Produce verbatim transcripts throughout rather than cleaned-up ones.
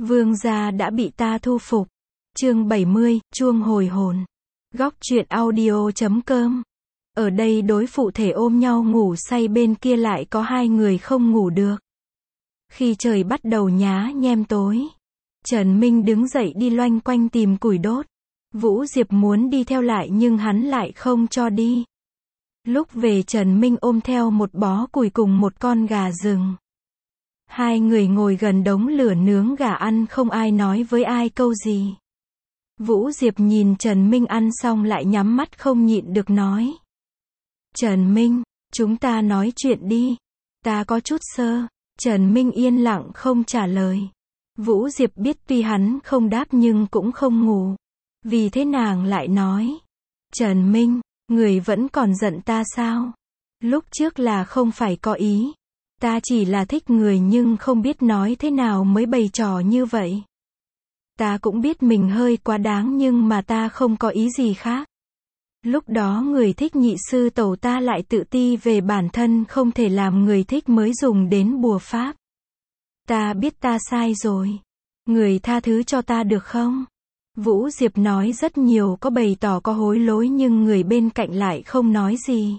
Vương gia đã bị ta thu phục. Chương bảy mươi, chuông hồi hồn. Góc truyện audio chấm com. Ở đây đối phụ thể ôm nhau ngủ say, bên kia lại có hai người không ngủ được. Khi trời bắt đầu nhá nhem tối, Trần Minh đứng dậy đi loanh quanh tìm củi đốt. Vũ Diệp muốn đi theo lại nhưng hắn lại không cho đi. Lúc về Trần Minh ôm theo một bó củi cùng một con gà rừng. Hai người ngồi gần đống lửa nướng gà ăn, không ai nói với ai câu gì. Vũ Diệp nhìn Trần Minh ăn xong lại nhắm mắt không nhịn được nói. Trần Minh, chúng ta nói chuyện đi. Ta có chút sơ. Trần Minh yên lặng không trả lời. Vũ Diệp biết tuy hắn không đáp nhưng cũng không ngủ. Vì thế nàng lại nói. Trần Minh, người vẫn còn giận ta sao? Lúc trước là không phải có ý. Ta chỉ là thích người nhưng không biết nói thế nào mới bày trò như vậy. Ta cũng biết mình hơi quá đáng nhưng mà ta không có ý gì khác. Lúc đó người thích nhị sư tẩu ta lại tự ti về bản thân, không thể làm người thích mới dùng đến bùa pháp. Ta biết ta sai rồi. Người tha thứ cho ta được không? Vũ Diệp nói rất nhiều, có bày tỏ có hối lỗi nhưng người bên cạnh lại không nói gì.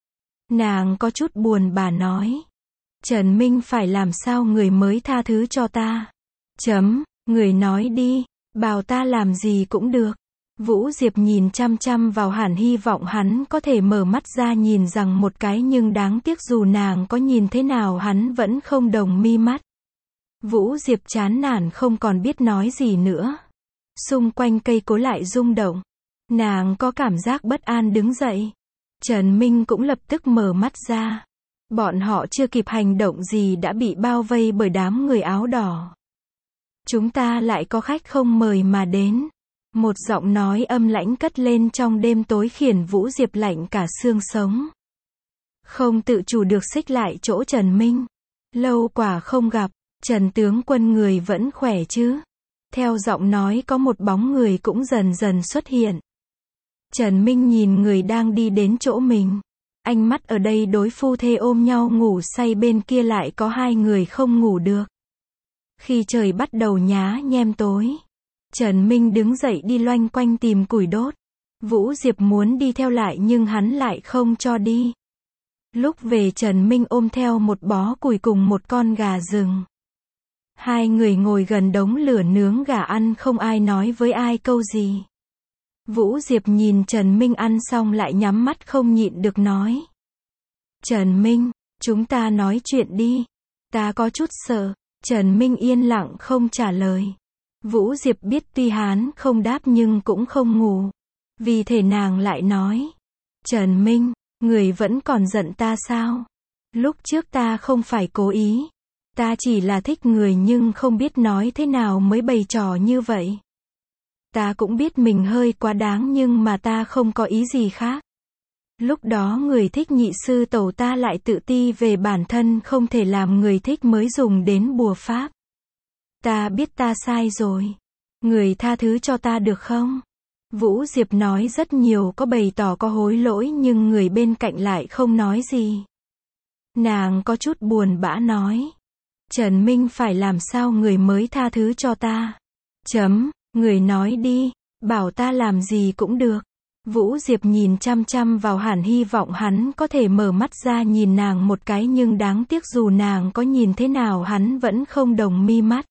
Nàng có chút buồn bã nói. Trần Minh phải làm sao người mới tha thứ cho ta? Chấm, người nói đi, bảo ta làm gì cũng được. Vũ Diệp nhìn chăm chăm vào hắn, hy vọng hắn có thể mở mắt ra nhìn rằng một cái, nhưng đáng tiếc dù nàng có nhìn thế nào hắn vẫn không đồng mi mắt. Vũ Diệp chán nản không còn biết nói gì nữa. Xung quanh cây cối lại rung động. Nàng có cảm giác bất an đứng dậy. Trần Minh cũng lập tức mở mắt ra. Bọn họ chưa kịp hành động gì đã bị bao vây bởi đám người áo đỏ. Chúng ta lại có khách không mời mà đến. Một giọng nói âm lãnh cất lên trong đêm tối khiến Vũ Diệp lạnh cả xương sống. Không tự chủ được xích lại chỗ Trần Minh. Lâu quả không gặp, Trần tướng quân người vẫn khỏe chứ? Theo giọng nói có một bóng người cũng dần dần xuất hiện. Trần Minh nhìn người đang đi đến chỗ mình. Ánh mắt ở đây đối phu thê ôm nhau ngủ say, bên kia lại có hai người không ngủ được. Khi trời bắt đầu nhá nhem tối, Trần Minh đứng dậy đi loanh quanh tìm củi đốt. Vũ Diệp muốn đi theo lại nhưng hắn lại không cho đi. Lúc về Trần Minh ôm theo một bó củi cùng một con gà rừng. Hai người ngồi gần đống lửa nướng gà ăn, không ai nói với ai câu gì. Vũ Diệp nhìn Trần Minh ăn xong lại nhắm mắt không nhịn được nói. Trần Minh, chúng ta nói chuyện đi. Ta có chút sợ. Trần Minh yên lặng không trả lời. Vũ Diệp biết tuy hắn không đáp nhưng cũng không ngủ. Vì thế nàng lại nói. Trần Minh, người vẫn còn giận ta sao? Lúc trước ta không phải cố ý. Ta chỉ là thích người nhưng không biết nói thế nào mới bày trò như vậy. Ta cũng biết mình hơi quá đáng nhưng mà ta không có ý gì khác. Lúc đó người thích nhị sư tẩu ta lại tự ti về bản thân, không thể làm người thích mới dùng đến bùa pháp. Ta biết ta sai rồi. Người tha thứ cho ta được không? Vũ Diệp nói rất nhiều, có bày tỏ có hối lỗi nhưng người bên cạnh lại không nói gì. Nàng có chút buồn bã nói. Trần Minh phải làm sao người mới tha thứ cho ta? Chấm, người nói đi, bảo ta làm gì cũng được. Vũ Diệp nhìn chăm chăm vào hắn, hy vọng hắn có thể mở mắt ra nhìn nàng một cái, nhưng đáng tiếc dù nàng có nhìn thế nào hắn vẫn không đồng mi mắt.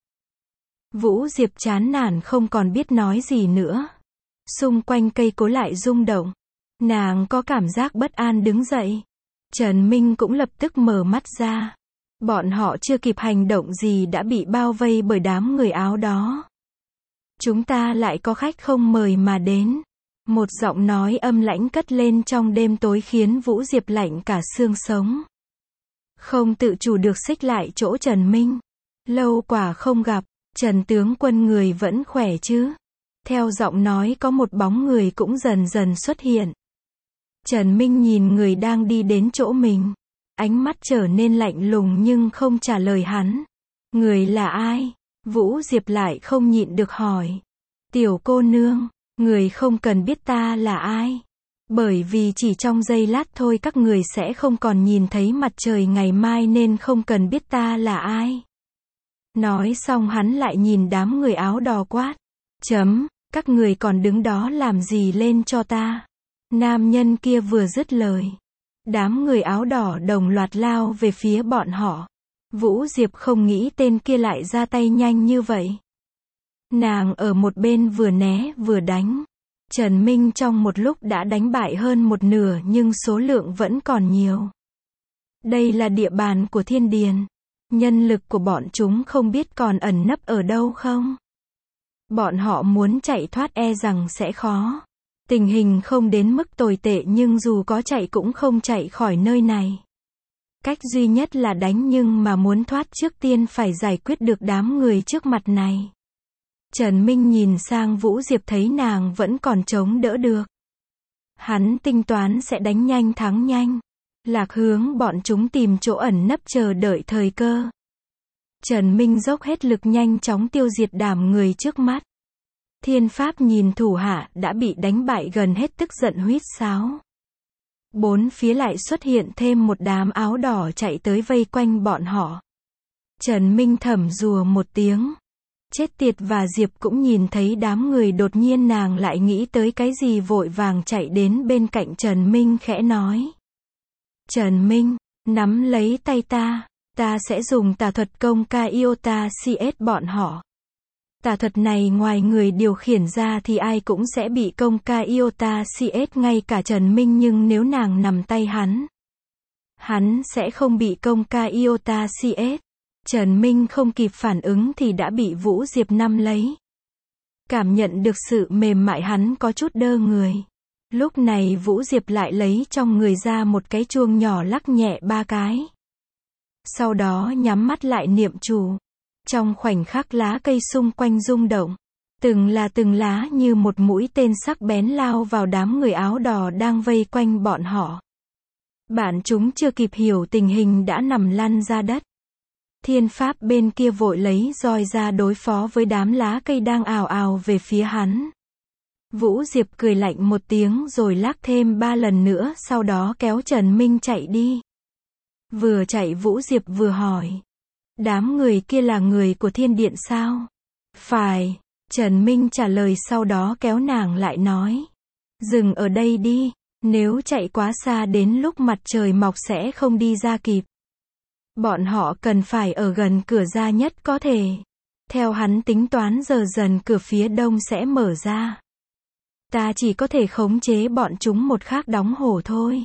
Vũ Diệp chán nản không còn biết nói gì nữa. Xung quanh cây cối lại rung động. Nàng có cảm giác bất an đứng dậy. Trần Minh cũng lập tức mở mắt ra. Bọn họ chưa kịp hành động gì đã bị bao vây bởi đám người áo đó. Chúng ta lại có khách không mời mà đến. Một giọng nói âm lãnh cất lên trong đêm tối khiến Vũ Diệp lạnh cả xương sống. Không tự chủ được xích lại chỗ Trần Minh. Lâu quả không gặp, Trần tướng quân người vẫn khỏe chứ? Theo giọng nói có một bóng người cũng dần dần xuất hiện. Trần Minh nhìn người đang đi đến chỗ mình. Ánh mắt trở nên lạnh lùng nhưng không trả lời hắn. Người là ai? Vũ Diệp lại không nhịn được hỏi. Tiểu cô nương, người không cần biết ta là ai. Bởi vì chỉ trong giây lát thôi các người sẽ không còn nhìn thấy mặt trời ngày mai nên không cần biết ta là ai. Nói xong hắn lại nhìn đám người áo đỏ quát. Chấm, các người còn đứng đó làm gì, lên cho ta. Nam nhân kia vừa dứt lời. Đám người áo đỏ đồng loạt lao về phía bọn họ. Vũ Diệp không nghĩ tên kia lại ra tay nhanh như vậy. Nàng ở một bên vừa né vừa đánh. Trần Minh trong một lúc đã đánh bại hơn một nửa nhưng số lượng vẫn còn nhiều. Đây là địa bàn của Thiên Điền. Nhân lực của bọn chúng không biết còn ẩn nấp ở đâu không. Bọn họ muốn chạy thoát e rằng sẽ khó. Tình hình không đến mức tồi tệ nhưng dù có chạy cũng không chạy khỏi nơi này. Cách duy nhất là đánh, nhưng mà muốn thoát trước tiên phải giải quyết được đám người trước mặt này. Trần Minh nhìn sang Vũ Diệp thấy nàng vẫn còn chống đỡ được. Hắn tính toán sẽ đánh nhanh thắng nhanh. Lạc hướng bọn chúng tìm chỗ ẩn nấp chờ đợi thời cơ. Trần Minh dốc hết lực nhanh chóng tiêu diệt đám người trước mắt. Thiên Pháp nhìn thủ hạ đã bị đánh bại gần hết tức giận huýt sáo. Bốn phía lại xuất hiện thêm một đám áo đỏ chạy tới vây quanh bọn họ. Trần Minh thầm rùa một tiếng. Chết tiệt, và Diệp cũng nhìn thấy đám người, đột nhiên nàng lại nghĩ tới cái gì vội vàng chạy đến bên cạnh Trần Minh khẽ nói. Trần Minh, nắm lấy tay ta, ta sẽ dùng tà thuật công ca Iota cs bọn họ. Tà thuật này ngoài người điều khiển ra thì ai cũng sẽ bị công ca Iota cs, ngay cả Trần Minh, nhưng nếu nàng nằm tay hắn, hắn sẽ không bị công ca Iota cs. Trần Minh không kịp phản ứng thì đã bị Vũ Diệp nắm lấy. Cảm nhận được sự mềm mại hắn có chút đơ người. Lúc này Vũ Diệp lại lấy trong người ra một cái chuông nhỏ lắc nhẹ ba cái. Sau đó nhắm mắt lại niệm chú. Trong khoảnh khắc lá cây xung quanh rung động. Từng là từng lá như một mũi tên sắc bén lao vào đám người áo đỏ đang vây quanh bọn họ. Bạn chúng chưa kịp hiểu tình hình đã nằm lăn ra đất. Thiên Pháp bên kia vội lấy roi ra đối phó với đám lá cây đang ào ào về phía hắn. Vũ Diệp cười lạnh một tiếng rồi lắc thêm ba lần nữa, sau đó kéo Trần Minh chạy đi. Vừa chạy Vũ Diệp vừa hỏi. Đám người kia là người của Thiên Điện sao? Phải. Trần Minh trả lời, sau đó kéo nàng lại nói. Dừng ở đây đi. Nếu chạy quá xa đến lúc mặt trời mọc sẽ không đi ra kịp. Bọn họ cần phải ở gần cửa ra nhất có thể. Theo hắn tính toán giờ dần cửa phía đông sẽ mở ra. Ta chỉ có thể khống chế bọn chúng một khắc đóng hổ thôi.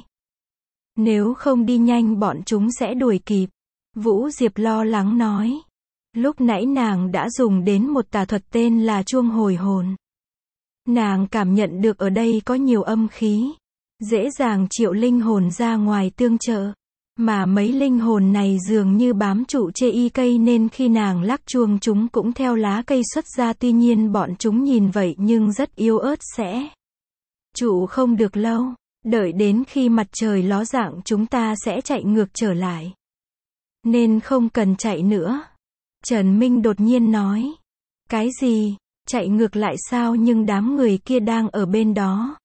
Nếu không đi nhanh bọn chúng sẽ đuổi kịp. Vũ Diệp lo lắng nói. Lúc nãy nàng đã dùng đến một tà thuật tên là chuông hồi hồn. Nàng cảm nhận được ở đây có nhiều âm khí. Dễ dàng triệu linh hồn ra ngoài tương trợ. Mà mấy linh hồn này dường như bám trụ chê y cây nên khi nàng lắc chuông chúng cũng theo lá cây xuất ra, tuy nhiên bọn chúng nhìn vậy nhưng rất yếu ớt, sẽ trụ không được lâu. Đợi đến khi mặt trời ló dạng chúng ta sẽ chạy ngược trở lại. Nên không cần chạy nữa. Trần Minh đột nhiên nói. Cái gì? Chạy ngược lại sao? Nhưng đám người kia đang ở bên đó.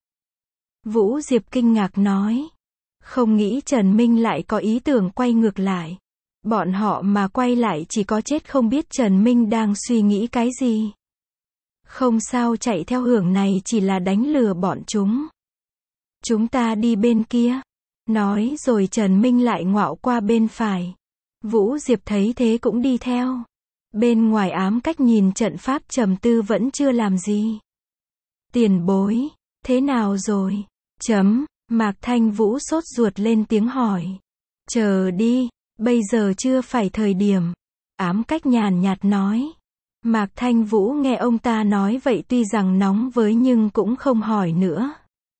Vũ Diệp kinh ngạc nói. Không nghĩ Trần Minh lại có ý tưởng quay ngược lại. Bọn họ mà quay lại chỉ có chết, không biết Trần Minh đang suy nghĩ cái gì. Không sao, chạy theo hướng này chỉ là đánh lừa bọn chúng. Chúng ta đi bên kia. Nói rồi Trần Minh lại ngoạo qua bên phải. Vũ Diệp thấy thế cũng đi theo. Bên ngoài ám cách nhìn trận pháp trầm tư vẫn chưa làm gì. Tiền bối, thế nào rồi? Chấm. Mạc Thanh Vũ sốt ruột lên tiếng hỏi. Chờ đi, bây giờ chưa phải thời điểm. Ám cách nhàn nhạt nói. Mạc Thanh Vũ nghe ông ta nói vậy tuy rằng nóng với nhưng cũng không hỏi nữa.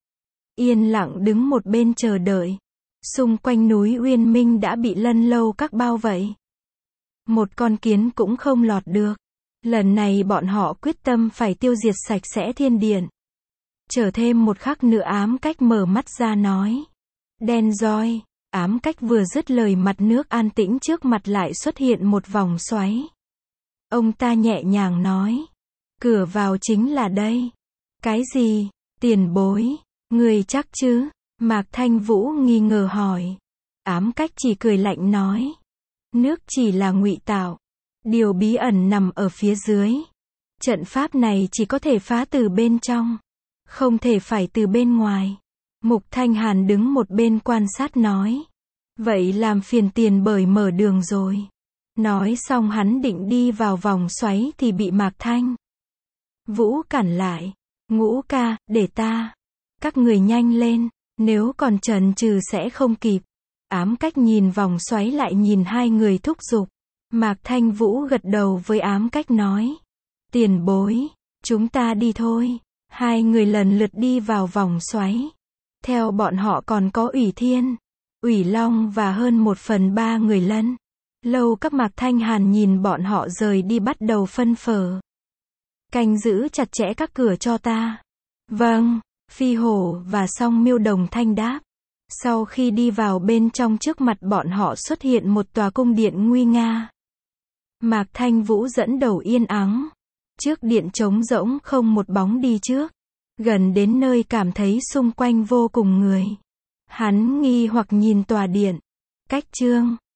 Yên lặng đứng một bên chờ đợi. Xung quanh núi Uyên Minh đã bị Lân Lâu Các bao vây. Một con kiến cũng không lọt được. Lần này bọn họ quyết tâm phải tiêu diệt sạch sẽ Thiên Điện. Chờ thêm một khắc nữa ám cách mở mắt ra nói. Đen roi. Ám cách vừa dứt lời mặt nước an tĩnh trước mặt lại xuất hiện một vòng xoáy. Ông ta nhẹ nhàng nói. Cửa vào chính là đây. Cái gì? Tiền bối. Người chắc chứ? Mạc Thanh Vũ nghi ngờ hỏi. Ám cách chỉ cười lạnh nói. Nước chỉ là ngụy tạo. Điều bí ẩn nằm ở phía dưới. Trận pháp này chỉ có thể phá từ bên trong, không thể phải từ bên ngoài. Mục Thanh Hàn đứng một bên quan sát nói. Vậy làm phiền tiền bối mở đường rồi. Nói xong hắn định đi vào vòng xoáy thì bị Mạc Thanh Vũ cản lại. Ngũ ca, để ta. Các người nhanh lên, nếu còn chần chừ sẽ không kịp. Ám Cách nhìn vòng xoáy lại nhìn hai người thúc giục. Mạc Thanh Vũ gật đầu với Ám Cách nói. Tiền bối, chúng ta đi thôi. Hai người lần lượt đi vào vòng xoáy. Theo bọn họ còn có Ủy Thiên, Ủy Long và hơn một phần ba người Lân. Lâu các Mạc Thanh Hàn nhìn bọn họ rời đi bắt đầu phân phở. Canh giữ chặt chẽ các cửa cho ta. Vâng, Phi Hổ và Song Miêu đồng thanh đáp. Sau khi đi vào bên trong trước mặt bọn họ xuất hiện một tòa cung điện nguy nga. Mạc Thanh Vũ dẫn đầu yên ắng. Trước điện trống rỗng không một bóng đi trước. Gần đến nơi cảm thấy xung quanh vô cùng người. Hắn nghi hoặc nhìn tòa điện. Cách chương